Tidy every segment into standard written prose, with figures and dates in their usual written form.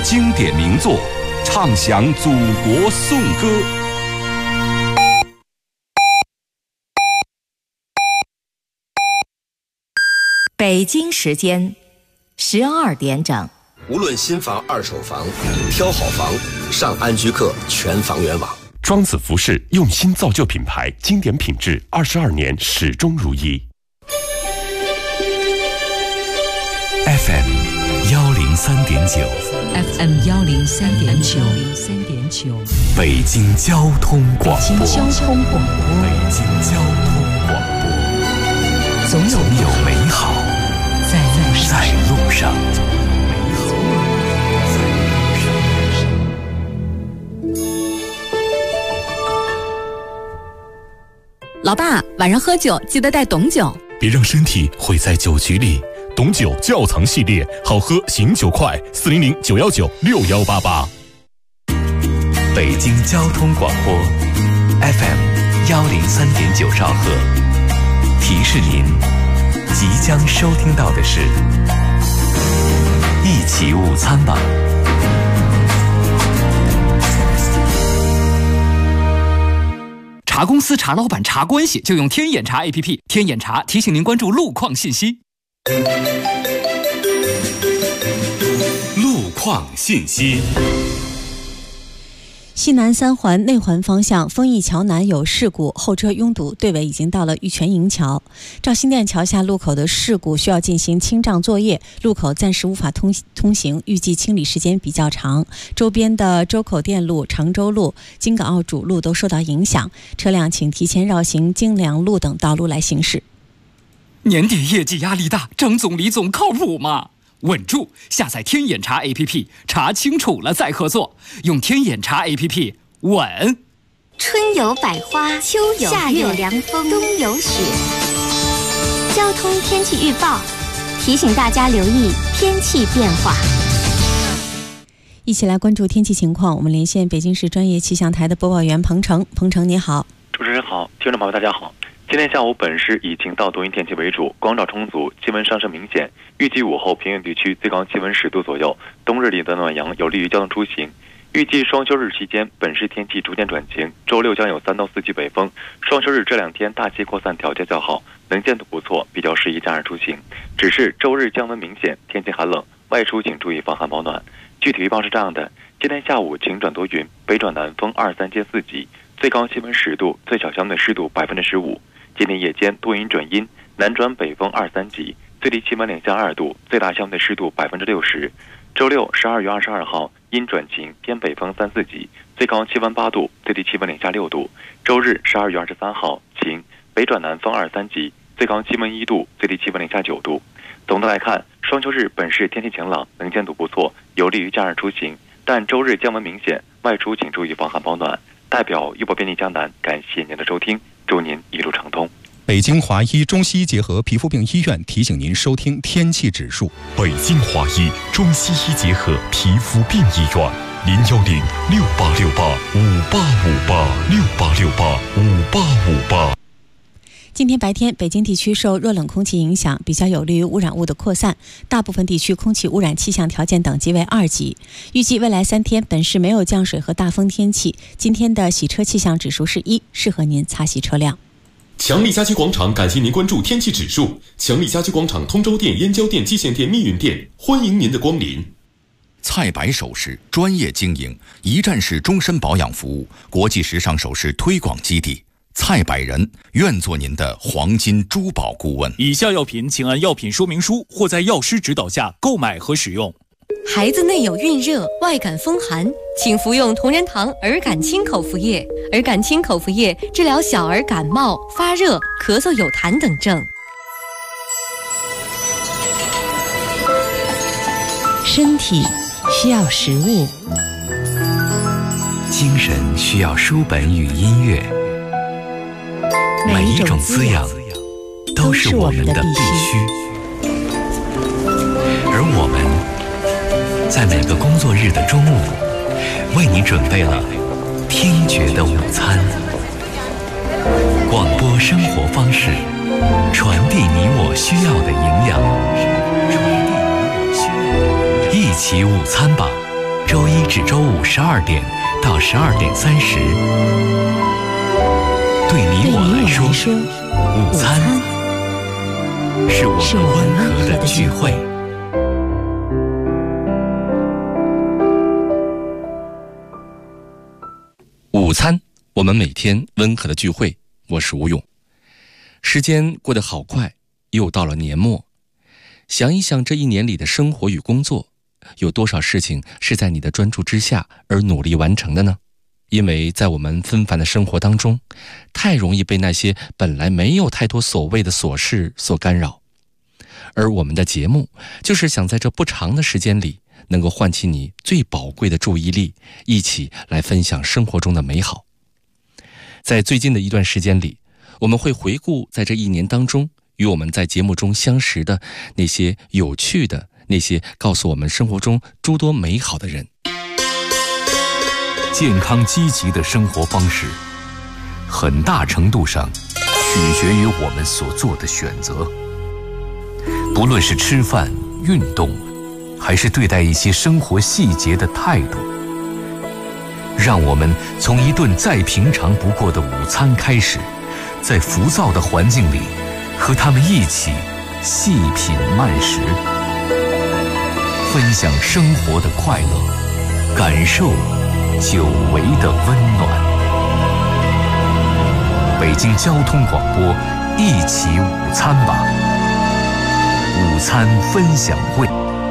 经典名作，唱响祖国颂歌。 北京时间12点整。 无论新房、二手房，挑好房，上安居客全房源网。 庄子服饰用心造就品牌，经典品质，22年始终如一。 FM 103.9 FM 103.9 北京交通广播。 北京交通广播。 北京交通广播。总有美好在路上。 老爸，晚上喝酒记得带董酒， 别让身体毁在酒局里。董酒窖藏系列，好喝醒酒快，400 919 6188。北京交通广播 FM 103.9兆赫，提示您即将收听到的是一起午餐吧。 查公司、查老板、查关系，就用天眼查 APP。天眼查提醒您关注路况信息。 路况信息。 西南三环内环方向丰益桥南有事故，后车拥堵，队尾已经到了玉泉营桥。赵新店桥下路口的事故需要进行清障作业，路口暂时无法通行，预计清理时间比较长。周边的周口店路、常州路、京港澳主路都受到影响，车辆请提前绕行京良路等道路来行驶。 年底业绩压力大，张总、李总靠谱吗？稳住！下载天眼查 APP， 查清楚了再合作。用天眼查 APP， 稳。 春有百花，秋有夏有凉风，冬有雪。交通天气预报提醒大家留意天气变化。 一起来关注天气情况，我们连线北京市专业气象台的播报员彭程。彭程你好。 主持人好，听众朋友大家好。今天下午本市以晴到多云天气为主，光照充足，气温上升明显。预计午后平原地区最高气温10度左右，冬日里的暖阳有利于交通出行。预计双休日期间，本市天气逐渐转晴，周六将有3到4级北风。双休日这2天大气扩散条件较好，能见度不错，比较适宜假日出行。只是周日降温明显，天气寒冷，外出请注意防寒保暖。具体预报是这样的：今天下午晴转多云，北转南风2、3间4级，最高气温10度，最小相对湿度15%。今天夜间多云转阴，南转北风2、3级，最低气温零下2度，最大相对湿度60%。周六12月22号阴转晴，偏北风3、4级，最高气温8度，最低气温零下6度。周日12月23号晴，北转南风2、3级，最高气温1度，最低气温零下9度。总的来看，双休日本市天气晴朗，能见度不错，有利于假日出行。但周日降温明显，外出请注意防寒保暖。代表玉博便利江南感谢您的收听，祝您一路畅通。 北京华医中西医结合皮肤病医院提醒您收听天气指数。 北京华医中西医结合皮肤病医院，0106868585858，68685858。 今天白天，北京地区受热冷空气影响，比较有利于污染物的扩散，大部分地区空气污染气象条件等级为2级。预计未来3天，本市没有降水和大风天气。今天的洗车气象指数是1，适合您擦洗车辆。 强力家居广场感谢您关注天气指数。强力家居广场通州店、燕郊店、蓟县店、密云店，欢迎您的光临。 蔡白首饰专业经营，一站式终身保养服务，国际时尚首饰推广基地。蔡百人愿做您的黄金珠宝顾问。 以下药品请按药品说明书或在药师指导下购买和使用。 孩子内有孕热、外感风寒，请服用同仁堂儿感清口服液。儿感清口服液治疗小儿感冒、发热、咳嗽、有痰等症。 身体需要食物， 精神需要书本与音乐。每一种滋养都是我们的必须，而我们在每个工作日的中午，为你准备了听觉的午餐。广播生活方式，传递你我需要的营养。一起午餐吧， 至周五12点到12点30。对你我来说，午餐是我们温和的聚会。 午餐，我们每天温和的聚会。我是吴勇。时间过得好快，又到了年末。想一想这一年里的生活与工作，有多少事情是在你的专注之下而努力完成的呢？因为在我们纷繁的生活当中，太容易被那些本来没有太多所谓的琐事所干扰。而我们的节目就是想在这不长的时间里，能够唤起你最宝贵的注意力，一起来分享生活中的美好。在最近的一段时间里，我们会回顾在这一年当中与我们在节目中相识的那些有趣的，那些告诉我们生活中诸多美好的人。 健康积极的生活方式，很大程度上取决于我们所做的选择。不论是吃饭、运动，还是对待一些生活细节的态度，让我们从一顿再平常不过的午餐开始，在浮躁的环境里，和他们一起细品慢食，分享生活的快乐，感受久违的温暖。北京交通广播，一起午餐吧！午餐分享会。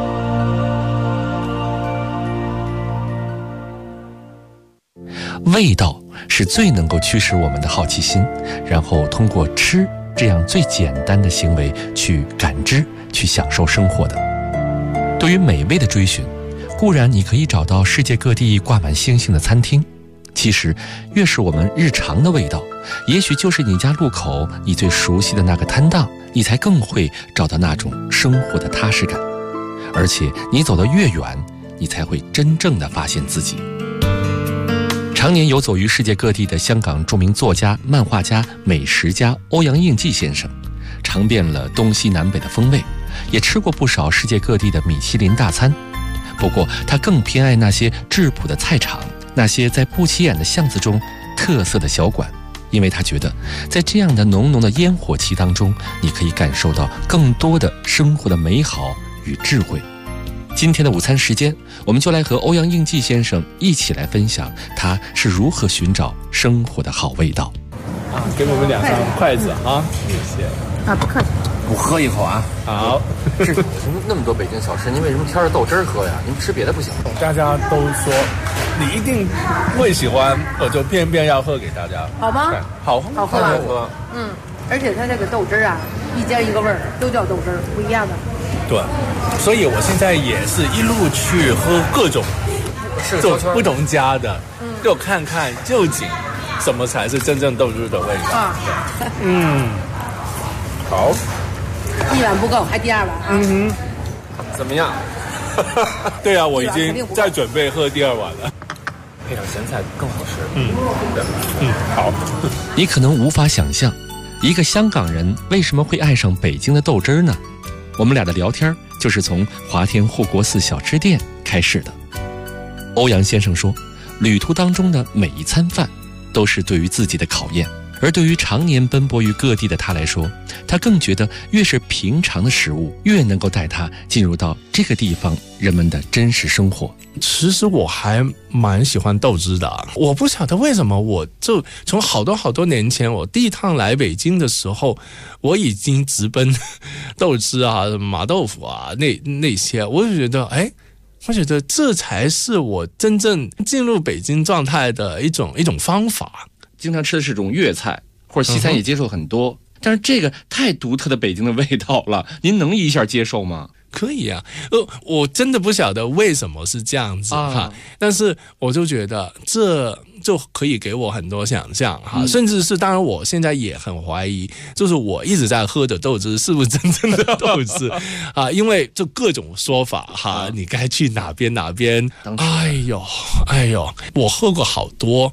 味道是最能够驱使我们的好奇心，然后通过吃这样最简单的行为去感知、去享受生活的。对于美味的追寻，固然你可以找到世界各地挂满星星的餐厅，其实越是我们日常的味道，也许就是你家路口你最熟悉的那个摊档，你才更会找到那种生活的踏实感。而且你走得越远，你才会真正的发现自己。常年游走于世界各地的香港著名作家、漫画家、美食家欧阳应霁先生，尝遍了东西南北的风味，也吃过不少世界各地的米其林大餐。不过他更偏爱那些质朴的菜场，那些在不起眼的巷子中特色的小馆，因为他觉得在这样的浓浓的烟火气当中，你可以感受到更多的生活的美好与智慧。今天的午餐时间，我们就来和欧阳应霁先生一起来分享他是如何寻找生活的好味道。 给我们2张筷子啊，谢谢。 不客气。 我喝一口啊。 好。 是那么多北京小吃，您为什么挑着豆汁儿喝呀？您吃别的不行吗？ 大家都说你一定会喜欢，我就偏偏要喝给大家。 好吗？ 好喝。而且它这个豆汁儿啊，一家一个味儿，都叫豆汁儿，不一样的。 对，所以我现在也是一路去喝各种不同家的，就看看究竟什么才是真正豆汁的味道。好 ，1碗不够，还第2碗啊。 怎么样？ 对啊，我已经在准备喝第2碗了。 配上咸菜更好吃。 好。 你可能无法想象，一个香港人为什么会爱上北京的豆汁呢？我们俩的聊天就是从华天护国寺小吃店开始的。欧阳先生说，旅途当中的每一餐饭都是对于自己的考验，而对于常年奔波于各地的他来说，他更觉得越是平常的食物，越能够带他进入到这个地方人们的真实生活。 其实我还蛮喜欢豆汁的，我不晓得为什么，我就从好多年前我第一趟来北京的时候，我已经直奔豆汁啊、麻豆腐啊那些，我就觉得我觉得这才是我真正进入北京状态的一种方法。 经常吃的是这种粤菜或者西餐也接受很多，但是这个太独特的北京的味道了，您能一下接受吗？ 可以啊，我真的不晓得为什么是这样子哈，但是我就觉得这就可以给我很多想象哈，甚至是当然我现在也很怀疑，就是我一直在喝的豆汁是不是真正的豆汁啊？因为就各种说法哈，你该去哪边，哎呦，我喝过好多。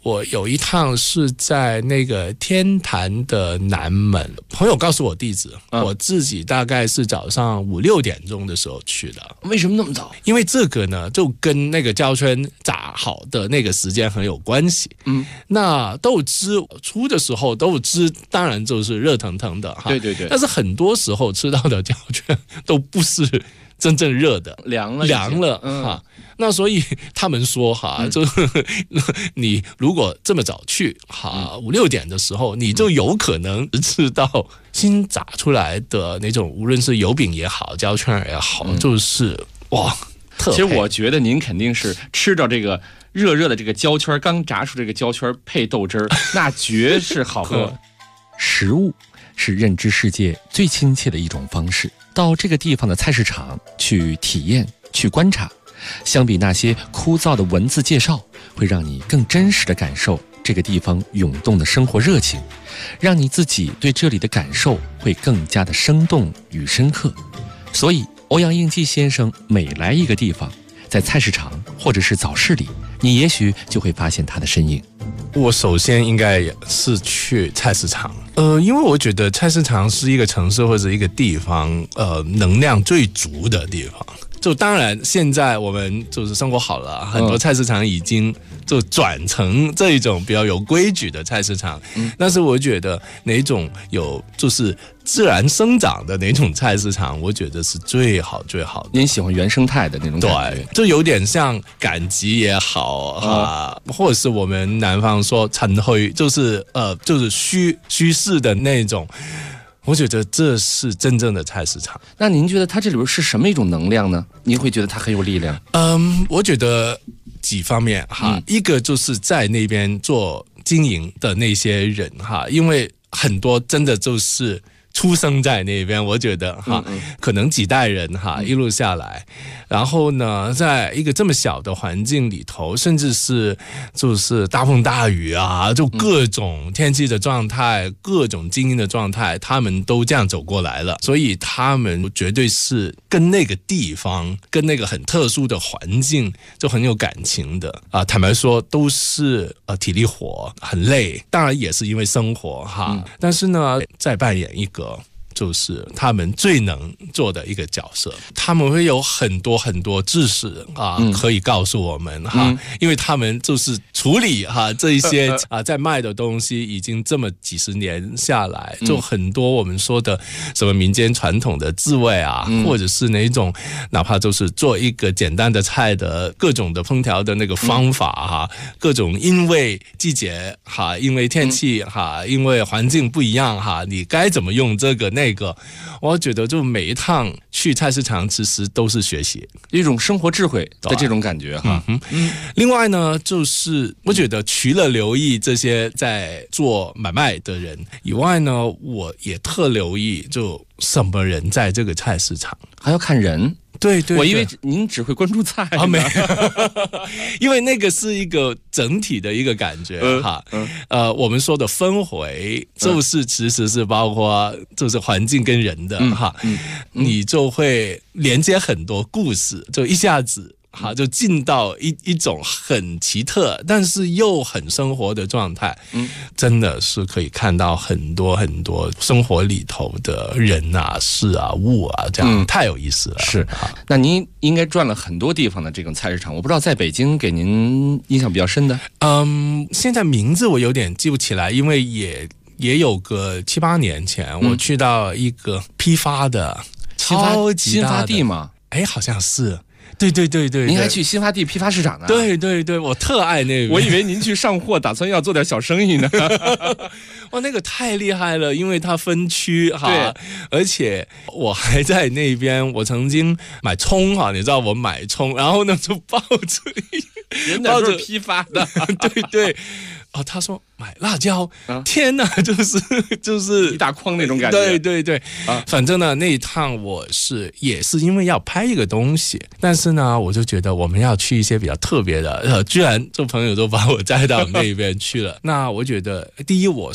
我有一趟是在那个天坛的南门，朋友告诉我地址，我自己大概是早上5、6点钟的时候去的。 为什么那么早？ 因为这个呢，就跟那个胶圈炸好的那个时间很有关系。那豆汁出的时候，豆汁当然就是热腾腾的哈， 对对对。 但是很多时候吃到的胶圈都不是真正热的， 凉了哈。那所以他们说哈，就你如果这么早去哈，5、6点的时候，你就有可能吃到新炸出来的那种，无论是油饼也好，胶圈也好，就是哇，特配。 其实我觉得您肯定是吃到这个热热的这个胶圈，刚炸出这个胶圈配豆汁儿，那绝是好喝。食物是认知世界最亲切的一种方式。到这个地方的菜市场去体验、去观察，相比那些枯燥的文字介绍，会让你更真实地感受这个地方涌动的生活热情，让你自己对这里的感受会更加的生动与深刻。所以欧阳应季先生每来一个地方，在菜市场或者是早市里，你也许就会发现他的身影。 我首先应该是去菜市场，因为我觉得菜市场是一个城市或者一个地方，能量最足的地方。就当然现在我们就是生活好了，很多菜市场已经就转成这一种比较有规矩的菜市场，但是我觉得哪种有就是自然生长的哪种菜市场，我觉得是最好最好的。 您喜欢原生态的那种感觉？ 对，就有点像赶集也好或者是我们南方说陈灰，就是虚饰的那种。我觉得这是真正的菜市场。 那您觉得它这里边是什么一种能量呢？您会觉得它很有力量？ 我觉得几方面哈，一个就是在那边做经营的那些人哈，因为很多真的就是出生在那边，我觉得哈，可能几代人哈一路下来，然后呢，在一个这么小的环境里头，甚至是就是大风大雨啊，就各种天气的状态，各种经营的状态，他们都这样走过来了，所以他们绝对是跟那个地方，跟那个很特殊的环境就很有感情的啊。坦白说，都是体力活，很累，当然也是因为生活哈，但是呢，再扮演一个。就是他们最能做的一个角色，他们会有很多很多知识可以告诉我们哈，因为他们就是处理这一些在卖的东西，已经这么几十年下来，就很多我们说的什么民间传统的滋味或者是哪种哪怕就是做一个简单的菜的各种的烹调的那个方法各种因为季节因为天气因为环境不一样你该怎么用这个那个，我觉得就每一趟去菜市场其实都是学习一种生活智慧的这种感觉哈。 另外呢，就是我觉得除了留意这些在做买卖的人以外呢，我也特留意就什么人在这个菜市场， 还要看人。 对对， 我以为您只会关注菜没有，因为那个是一个整体的一个感觉我们说的氛围就是其实是包括就是环境跟人的你就会连接很多故事，就一下子就进到一种很奇特但是又很生活的状态，真的是可以看到很多很多生活里头的人事物这样太有意思了。 是，那您应该转了很多地方的这种菜市场，我不知道在北京给您印象比较深的。 现在名字我有点记不起来，因为也有个7、8年前，我去到一个批发的超级新发地吗？ 好像是。对对对对， 您还去新发地批发市场呢？ 对对对，我特爱那个。 我以为您去上货，打算要做点小生意呢。 哇，那个太厉害了，因为它分区对，而且我还在那边，我曾经买葱你知道我买葱，然后呢就抱着人家都是批发的， 对对。他说买辣椒，天哪，就是一大筐那种感觉。 对对对，反正呢那一趟也是因为要拍一个东西，但是呢我就觉得我们要去一些比较特别的，居然这朋友都把我带到那边去了。那我觉得第一我是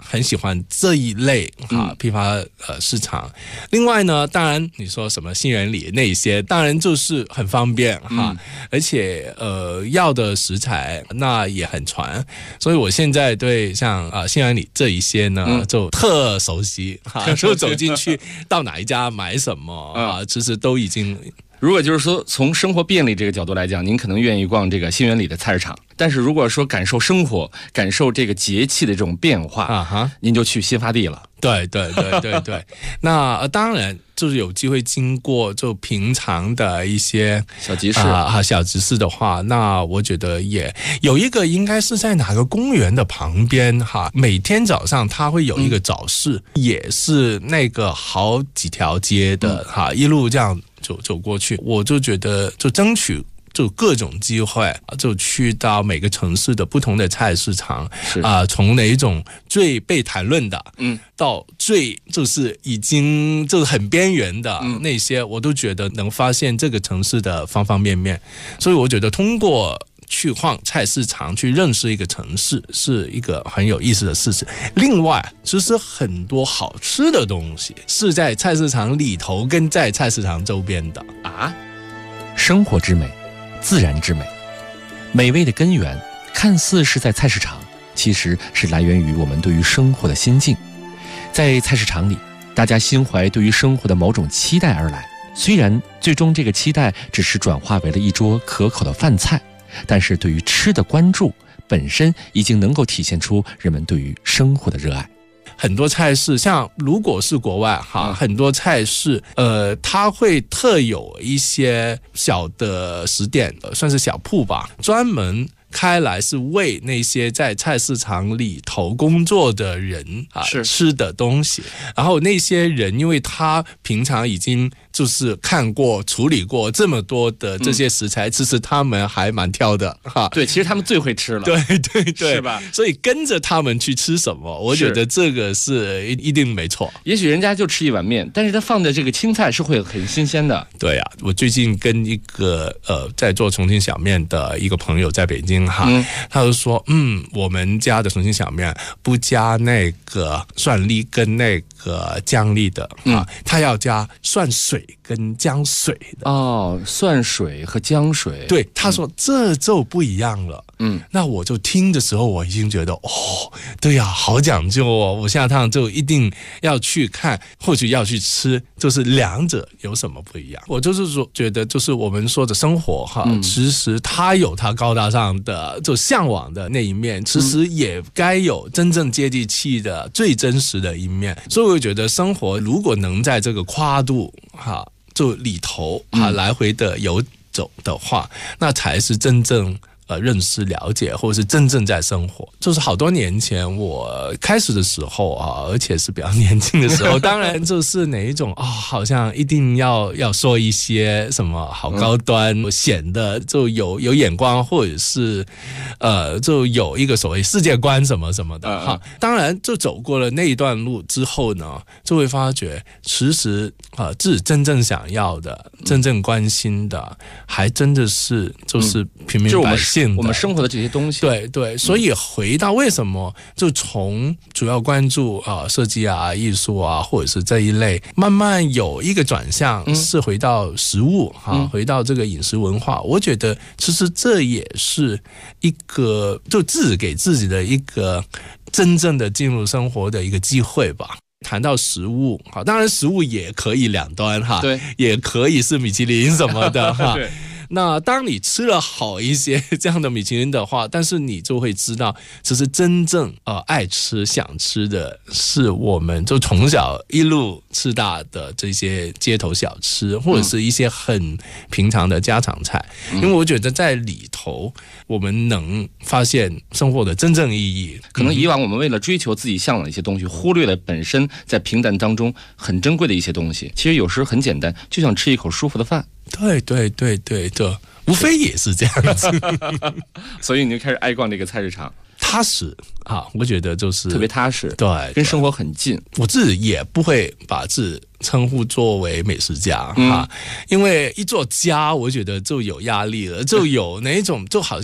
很喜欢这一类批发市场。另外呢，当然你说什么杏园里那些，当然就是很方便而且要的食材那也很传，所以我现在对像杏园里这一些呢，就特熟悉就走进去到哪一家买什么其实都已经。 如果就是说从生活便利这个角度来讲，您可能愿意逛这个杏园里的菜市场，但是如果说感受生活、感受这个节气的这种变化您就去新发地了。 对，那当然就是有机会经过就平常的一些小集市小集市的话，那我觉得也有一个应该是在哪个公园的旁边每天早上它会有一个早市，也是那个好几条街的一路这样走过去，我就觉得就争取就各种机会就去到每个城市的不同的菜市场从哪一种最被谈论的到最就是已经就是很边缘的那些我都觉得能发现这个城市的方方面面，所以我觉得通过去逛菜市场去认识一个城市是一个很有意思的事情。另外其实很多好吃的东西是在菜市场里头跟在菜市场周边的生活之美，自然之美，美味的根源看似是在菜市场，其实是来源于我们对于生活的心境。在菜市场里，大家心怀对于生活的某种期待而来，虽然最终这个期待只是转化为了一桌可口的饭菜，但是对于吃的关注本身已经能够体现出人们对于生活的热爱。 很多菜市像如果是国外很多菜市它会特有一些小的食店算是小铺吧，专门开来是为那些在菜市场里头工作的人吃的东西，然后那些人因为他平常已经就是看过处理过这么多的这些食材其实他们还蛮挑的对，其实他们最会吃了， 对， 是吧？ 所以跟着他们去吃什么，我觉得这个是一定没错。 也许人家就吃一碗面，但是他放的这个青菜是会很新鲜的。 对啊，我最近跟一个在做重庆小面的一个朋友在北京他就说我们家的重庆小面不加那个蒜粒跟那个姜粒的他要加蒜水跟姜水的蒜水和姜水。 对，他说这就不一样了。那我就听的时候我已经觉得对呀，好讲究我下趟就一定要去看，或许要去吃，就是两者有什么不一样。我就是说觉得就是我们说的生活其实它有它高大上的就向往的那一面，其实也该有真正接地气的最真实的一面。所以我觉得生活如果能在这个跨度就里头来回的游走的话，那才是真正认识了解或者是真正在生活。就是好多年前我开始的时候而且是比较年轻的时候当然就是哪一种好像一定要说一些什么好高端显得就有眼光，或者是就有一个所谓世界观什么什么的当然就走过了那一段路之后呢，就会发觉其实自己真正想要的真正关心的还真的是就是平民百姓我们生活的这些东西。 对，所以回到为什么就从主要关注设计艺术或者是这一类，慢慢有一个转向是回到食物回到这个饮食文化。我觉得其实这也是一个就自己给自己的一个真正的进入生活的一个机会吧。谈到食物当然食物也可以两端对， 也可以是米其林什么的对。 那当你吃了好一些这样的米其林的话，但是你就会知道其实真正爱吃想吃的是我们就从小一路吃大的这些街头小吃，或者是一些很平常的家常菜。因为我觉得在里头我们能发现生活的真正意义。 可能以往我们为了追求自己向往的一些东西，忽略了本身在平淡当中很珍贵的一些东西。其实有时很简单，就想吃一口舒服的饭。 对，无非也是这样子所以你就开始爱逛这个菜市场。 踏实我觉得就是特别踏实， 对， 跟生活很近。 我自己也不会把自己称呼作为美食家因为一做家我觉得就有压力了，就有哪一种就好像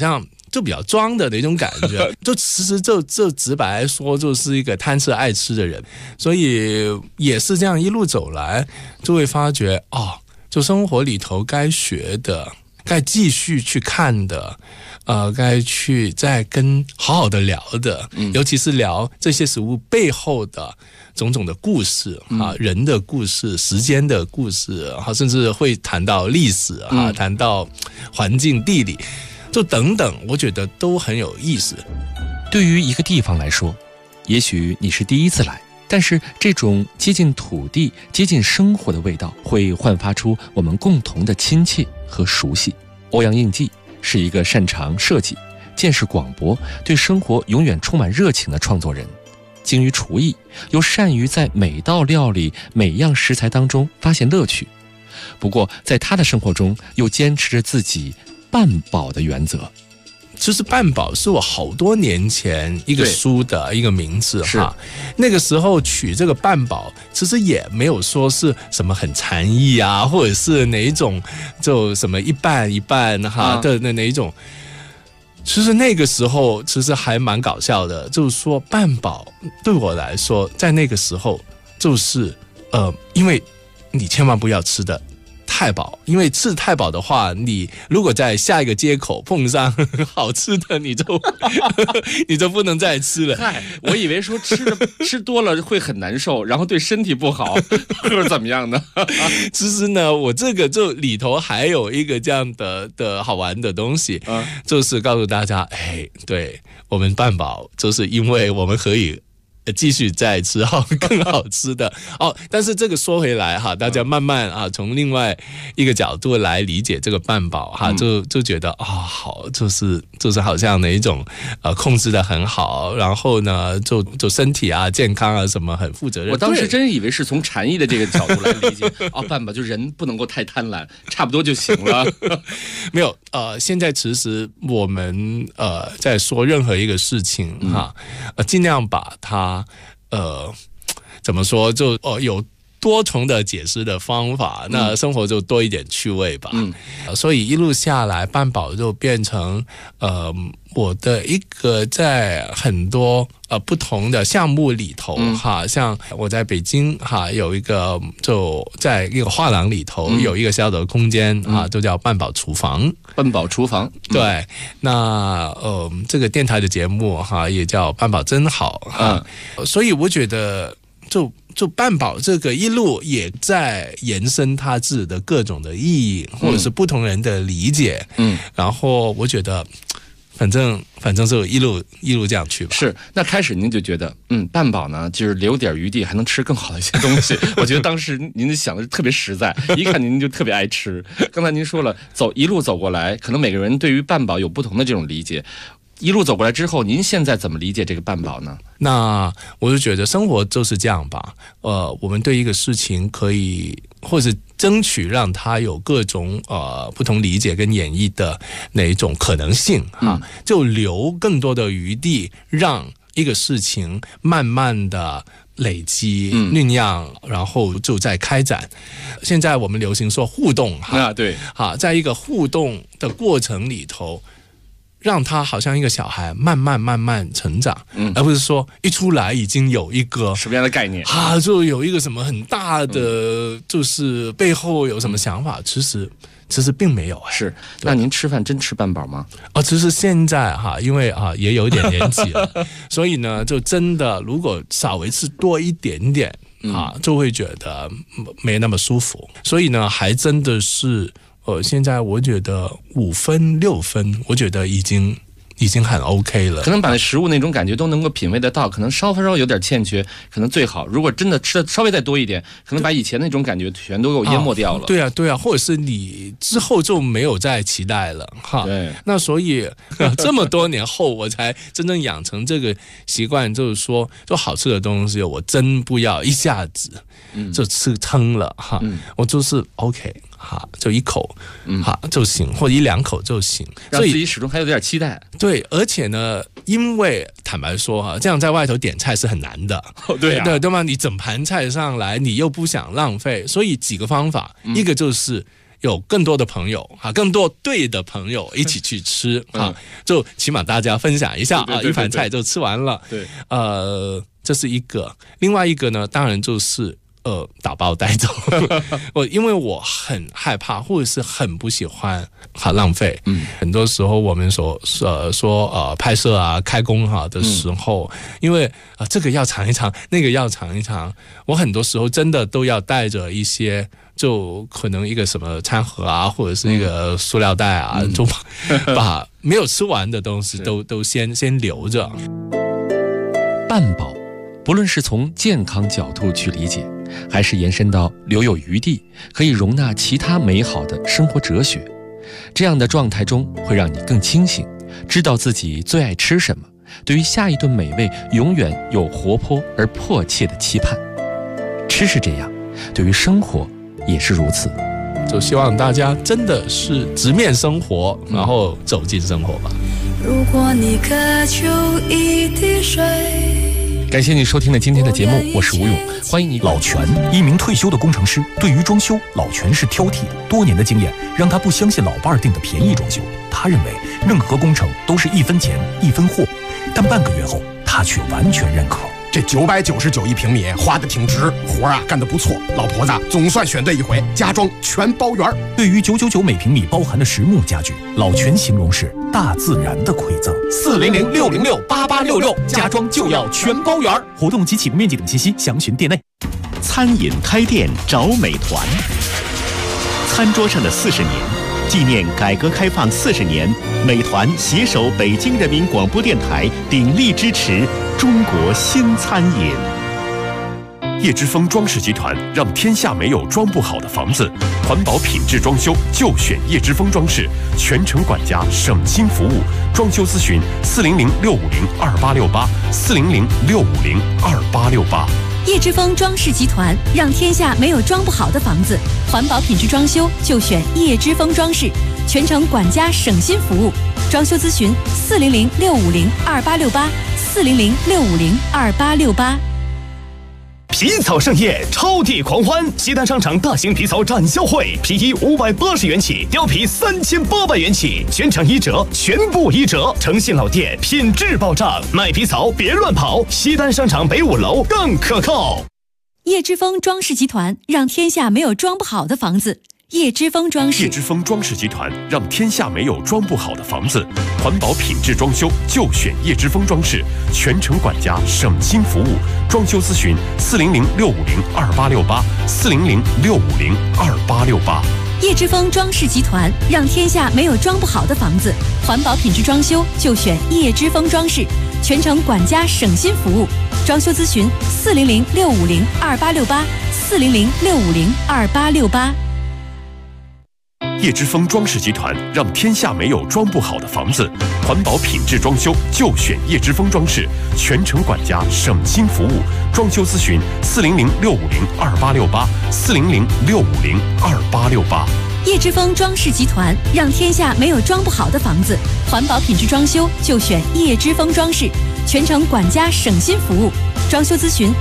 就比较装的那种感觉，就其实就直白来说，就是一个贪吃爱吃的人，所以也是这样一路走来，就会发觉就生活里头该学的，该继续去看的，该去再跟好好的聊的，尤其是聊这些食物背后的种种的故事人的故事、时间的故事甚至会谈到历史谈到环境、地理，就等等，我觉得都很有意思。 对于一个地方来说，也许你是第一次来，但是这种接近土地、接近生活的味道，会焕发出我们共同的亲切和熟悉。欧阳应季是一个擅长设计、见识广博、对生活永远充满热情的创作人，精于厨艺，又善于在每道料理、每样食材当中发现乐趣。不过，在他的生活中，又坚持着自己半饱的原则。 其实半饱是我好多年前一个书的一个名字哈，那个时候取这个半饱，其实也没有说是什么很禅意啊，或者是哪一种就什么一半一半的哪一种。其实那个时候其实还蛮搞笑的，就是说半饱对我来说，在那个时候就是因为你千万不要吃的太饱，因为吃太饱的话，你如果在下一个街口碰上好吃的，你就不能再吃了。 嗨，我以为说吃多了会很难受，然后对身体不好，或者怎么样呢？ 其实呢，我这个就里头还有一个这样的好玩的东西，就是告诉大家，对我们半饱，就是因为我们可以继续再吃更好吃的但是这个说回来大家慢慢从另外一个角度来理解这个半饱就觉得好，就是好像哪一种控制的很好，然后呢就身体健康什么很负责任。 我当时真以为是从禅意的这个角度来理解半饱就人不能够太贪婪，差不多就行了。 没有现在其实我们在说任何一个事情尽量把它怎么说就有多重的解释的方法，那生活就多一点趣味吧。所以一路下来，半饱就变成我的一个在很多不同的项目里头像我在北京有一个就在一个画廊里头有一个小的空间就叫半饱厨房。 半饱厨房， 对。那这个电台的节目也叫半饱真好所以我觉得就半饱这个一路也在延伸它自己的各种的意义，或者是不同人的理解。然后我觉得反正就一路这样去吧。 是，那开始您就觉得半饱呢就是留点余地，还能吃更好的一些东西。我觉得当时您想的特别实在，一看您就特别爱吃。刚才您说了一路走过来，可能每个人对于半饱有不同的这种理解。一路走过来之后，您现在怎么理解这个半饱呢？ 那我就觉得生活就是这样吧。我们对一个事情可以，或者争取让它有各种不同理解跟演绎的哪一种可能性就留更多的余地，让一个事情慢慢的累积酝酿，然后就再开展。现在我们流行说互动对在一个互动的过程里头，让他好像一个小孩慢慢成长，而不是说一出来已经有一个什么样的概念就有一个什么很大的，就是背后有什么想法，其实并没有。 是，那您吃饭真吃半饱吗？ 其实现在因为也有一点年纪了，所以呢，就真的如果稍微吃多一点点就会觉得没那么舒服。所以呢，还真的是。现在我觉得5分6分，我觉得已经很 OK 了。 可能把那食物那种感觉都能够品味得到，可能稍有点欠缺，可能最好。如果真的吃的稍微再多一点，可能把以前那种感觉全都给我淹没掉了。 对啊，或者是你之后就没有再期待了对， 那所以这么多年后，我才真正养成这个习惯，就是说，就好吃的东西，我真不要一下子就吃撑了我就是 OK。就一口就行，或者1-2口就行， 让自己始终还有点期待。 对，而且呢，因为坦白说这样在外头点菜是很难的。对吗？你整盘菜上来，你又不想浪费，所以几个方法，一个就是有更多的朋友啊，更多对的朋友一起去吃啊，就起码大家分享一下啊，一盘菜就吃完了。 对， 这是一个。另外一个呢，当然就是打包带走。因为我很害怕，或者是很不喜欢浪费。很多时候我们说拍摄啊、开工的时候，因为这个要尝一尝，那个要尝一尝，我很多时候真的都要带着一些。就可能一个什么餐盒啊，或者是一个塑料袋啊，就把没有吃完的东西都先留着。 半饱，不论是从健康角度去理解，还是延伸到留有余地，可以容纳其他美好的生活哲学，这样的状态中会让你更清醒，知道自己最爱吃什么，对于下一顿美味永远有活泼而迫切的期盼。吃是这样，对于生活也是如此。 就希望大家真的是直面生活，然后走进生活吧。 如果你渴求一滴水。 感谢你收听了今天的节目，我是吴勇，欢迎你。 老全，一名退休的工程师，对于装修，老全是挑剔的。多年的经验让他不相信老伴儿订的便宜装修，他认为任何工程都是1分钱1分货，但半个月后，他却完全认可。 这999一平米花的挺值，活啊干得不错，老婆子总算选对一回，家装全包圆。 对于999每平米包含的实木家具，老全形容是大自然的馈赠。400-606-8866，家装就要全包圆。活动及启动面积等信息详询店内。 餐饮开店找美团，餐桌上的40年，纪念改革开放40年，美团携手北京人民广播电台，鼎力支持中国新餐饮。 叶之峰装饰集团，让天下没有装不好的房子。环保品质装修就选叶之峰装饰，全程管家，省心服务。装修咨询400-650-2868，400-650-2868。 叶之峰装饰集团，让天下没有装不好的房子。环保品质装修就选叶之峰装饰，全程管家，省心服务。装修咨询400-650-2868，400-650-2868。 皮草盛宴，超地狂欢！西单商场大型皮草展销会，皮衣580元起，貂皮3800元起，全场1折，全部1折。诚信老店，品质保障，卖皮草别乱跑。西单商场北5楼更可靠。 叶之峰装饰集团，让天下没有装不好的房子。叶之峰装饰， 叶之峰装饰集团，让天下没有装不好的房子。环保品质装修就选叶之峰装饰，全程管家，省心服务。装修咨询400-650-2868，400-650-2868。 叶之峰装饰集团，让天下没有装不好的房子。环保品质装修就选叶之峰装饰，全程管家，省心服务。装修咨询400-650-2868，400-650-2868。 叶之峰装饰集团，让天下没有装不好的房子。环保品质装修就选叶之峰装饰，全程管家，省心服务。装修咨询400-650-2868，400-650-2868。 叶之峰装饰集团，让天下没有装不好的房子。环保品质装修就选叶之峰装饰，全程管家，省心服务。装修咨询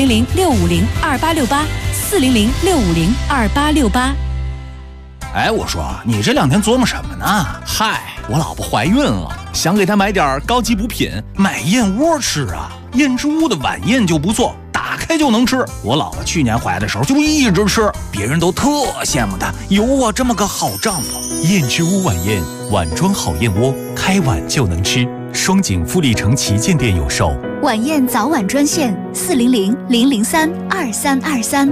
400-650-2868，400-650-2868。 哎，我说你这2天琢磨什么呢？嗨，我老婆怀孕了，想给她买点高级补品，买燕窝吃啊。燕之屋的晚宴就不错，打开就能吃。我老婆去年怀的时候就一直吃，别人都特羡慕她有我这么个好丈夫。 燕之屋晚宴，碗装好燕窝，开碗就能吃。双井富力城旗舰店有售。 晚宴早晚专线400-003-2323，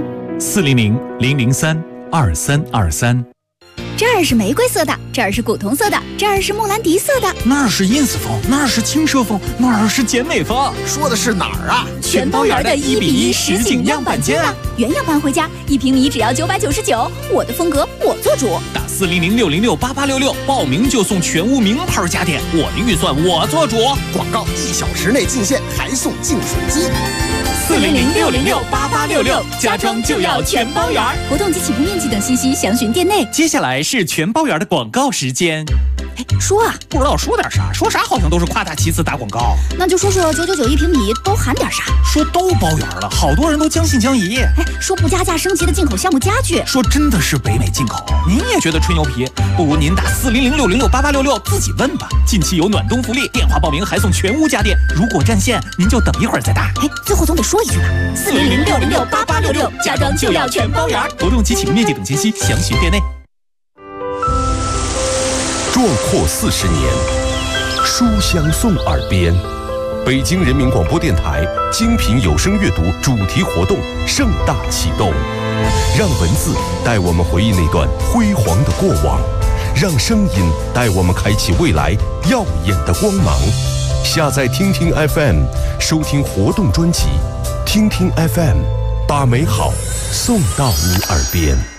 400-003-2323。 这儿是玫瑰色的，这儿是古铜色的，这儿是莫兰迪色的， 那儿是 ins 风，那儿是轻奢风，那儿是简美风。 说的是哪儿啊？ 全包圆的1:1实景样板间啊！原样搬回家，1平米只要999，我的风格我做主。 打400-606-8866，报名就送全屋名牌家电，我的预算我做主。 广告1小时内进线，还送净水机。 400-606-8866，家装就要全包圆。 活动及起步面积等信息详询店内。 接下来是全包圆的广告时间。 说啊， 不知道说点啥，说啥好像都是夸大其词打广告。 那就说999一平米都含点啥？ 说都包圆了，好多人都将信将疑。 说不加价升级的进口项目家具， 说真的是北美进口，您也觉得吹牛皮？不如您打4006068866自己问吧。近期有暖冬福利，电话报名还送全屋家电。如果占线，您就等一会儿再打。 最后总得说一句吧，4006068866，家装就要全包圆。 活动激情，面积等信息详询店内。 壮阔40年，书香送耳边。北京人民广播电台精品有声阅读主题活动盛大启动，让文字带我们回忆那段辉煌的过往，让声音带我们开启未来耀眼的光芒。下载听听 FM， 收听活动专辑，听听 FM， 把美好送到你耳边。